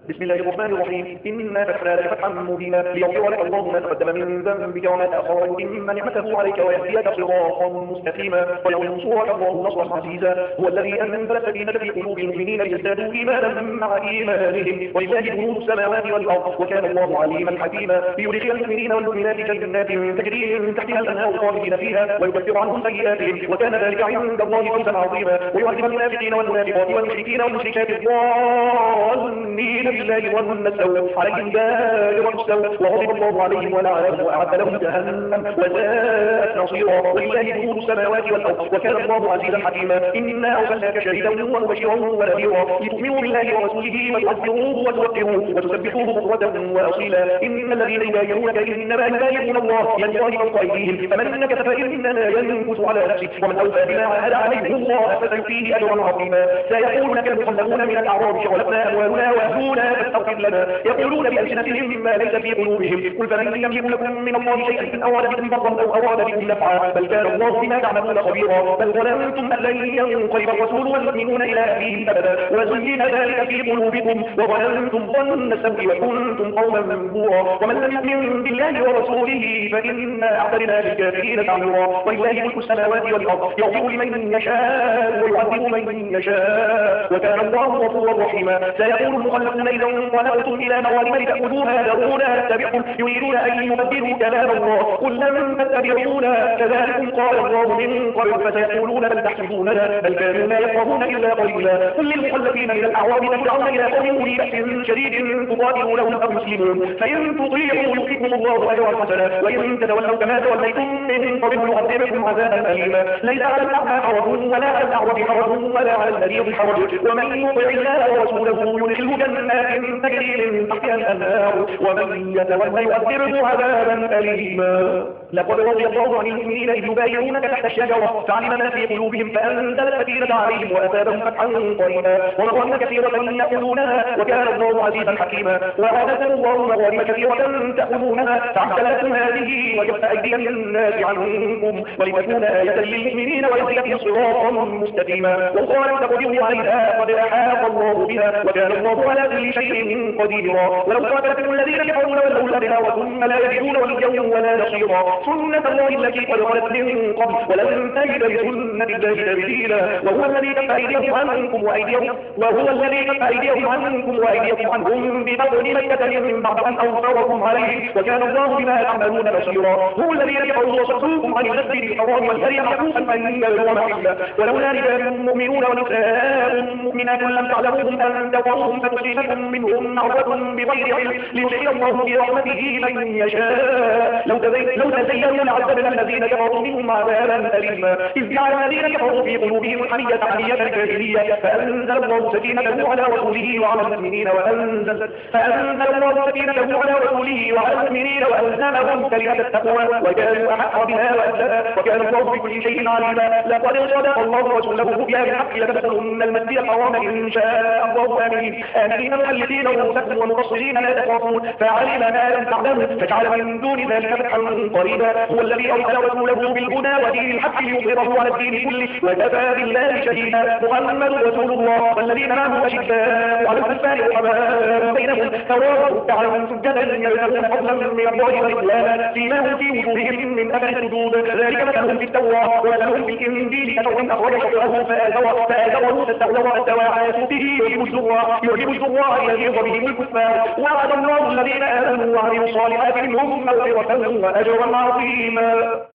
بسم الله الرحمن الرحيم. إنا فتحنا لك فتحا مبينا ليغفر لك الله ما تقدم من ذنبك وما تأخر ويتم نعمته عليك ويهديك صراطا مستقيما وينصرك الله نصرا عزيزا. هو الذي أنزل السكينة في قلوب المؤمنين ليزدادوا إيمانا مع إيمانهم ولله جنود السماوات والأرض وكان الله عليما حكيما. ليدخل المؤمنين والمؤمنات جنات تجري من تحتها الأنهار خالدين فيها ويكفر عنهم سيئاتهم وكان ذلك عند الله فوزا عظيما. ويعذب المنافقين والمنافقات والمشركين والمشركات الظالمين بالله ظن السوء عليهم دائرة السوء وغضب الله عليهم ولعنهم وأعد لهم جهنم وساءت مصيرا. ولله جنود السماوات والأرض وكان الله عزيزا حكيما. إنا أرسلناك شاهدا ومبشرا ونذيرا لتؤمنوا بالله ورسوله وتعزروه وتوقروه وتسبحوه بكرة وأصيلا. إن الذين يبايعونك إنما يبايعون الله يد الله فوق أيديهم فمن نكث فإنما ينكث على نفسه ومن أوفى بما عاهد عليه الله فسيؤتيه أجرا عظيما. سيقول لك المخلفون من الأعراب شغلتنا أموالنا وأهلنا فاستغفر لنا يقولون بألسنتهم ما ليس في قلوبهم قل فمن يملك لكم من الله شيئا إن أراد بكم ضرا أو أراد بكم نفعا بل كان الله بما تعملون خبيرا. بل ظننتم أن لن ينقلب الرسول والمؤمنون إلى أهليهم أبدا وزين ذلك في قلوبكم وظننتم ظن السوء وكنتم قوما بورا. ومن لم يؤمن بالله ورسوله فإنا أعتدنا للكافرين سعيرا. ولله ملك السماوات والأرض يغفر لمن يشاء ويعذب من يشاء وكان الله غفورا رحيما. سيقول المخلفون إذا انطلقتم إلى مغانم لتأخذوها ذرونا نتبعكم يريدون أن يبدلوا كلام الله قل لن تتبعونا كذلكم قال الله من قبل فسيقولون بل تحسبوننا بل كانوا لا يفقهون إلا قليلا. قل للمخلفين من الأعراب تدعون إلى قوم أولي بأس شديد تقاتلونهم أو مسلمون فإن تطيعوا يؤتكم الله أجرا حسنا وإن تتولوا كما توليتم من قبل يعذبكم عذابا أليما. ليس على الأعمى حرج ولا على الأعرج حرج ولا على المريض حرج ومن يطع الله ورسوله يدخله جنات تجري من تحتها الأنهار ومن يتولى يعذبه عذابا أليما. لقد رضي الله عن المؤمنين إذ يبايعونك تحت الشجرة فعلم ما في قلوبهم فأنزل السكينة عليهم وأثابهم فتحا قريبا ومغانم كثيرة يأخذونها وكان الله عزيزا حكيما. وآتاكم الله مغانم كثيرة تأخذونها فعجل لكم هذه وكف أيدي الناس عنكم ولتكون آية للمؤمنين ويهديكم صراطا مستقيما. وقال تقدروا عليها قد أحاط الله بها وكان الله على كل شيء قديرا. ولو قاتلكم الذين كفروا لولوا الأدبار ثم لا يجدون وليا ولا نصيرا. سنة الله التي قد خلت من قبل ولن تجد لسنة الله تبديلا. وهو الذي كف أيديهم عنكم وأيديهم عنهم ببطن مكة من بعد أن أظفركم عليه وكان الله بما تعملون بصيرا. هو الذي كفروا وصدوكم عن المسجد الحرام والهدي معكوفا أن يبلغ محله ولولا رجال مؤمنون ونساء مؤمنات لم تعلموهم أن تطروهم فتصيبكم منهم معرة بغير علم ليصيب الله برحمته من يشاء. لو تزينوا لعذبنا الذين كفروا منهم عذابا أليما. إذ جعل الذين كفروا في قلوبهم الحمية حمية الجاهلية فأنزل الله سكينته على رسوله وعلى المؤمنين وألزمهم كلمة التقوى وكانوا أحق بها وأهلها وكان الله بكل شيء عليما. لقد صدق الله رسوله الرؤيا بالحق لتدخلن المسجد الحرام إن شاء الله آمنين مخلدين رؤوسكم ومقصرين لا تخافون فعلم ما لم تعلموا فجعل من دون ذلك فتحا قريبا. هو الذي أرسل رسوله بالهدى ودين الحق ليظهره على الدين كله وكفى بالله شهيدا. محمد رسول الله والذين معه أشداء على الكفار رحماء بينهم تراهم ركعا سجدا يبتغون فضلا من الله ورضوانا سيماهم في وجوههم من أثر السجود ذلك مثلهم في التوراة ومثلهم في الإنجيل كثر أخرج شطره فآزره فاستغلظ فاستوى به يعجب الزراع إلى يغض بهم الكفار. وعد الله الذين آمنوا وعملوا الصالحات منهم مغفرة وأجرا عظيما.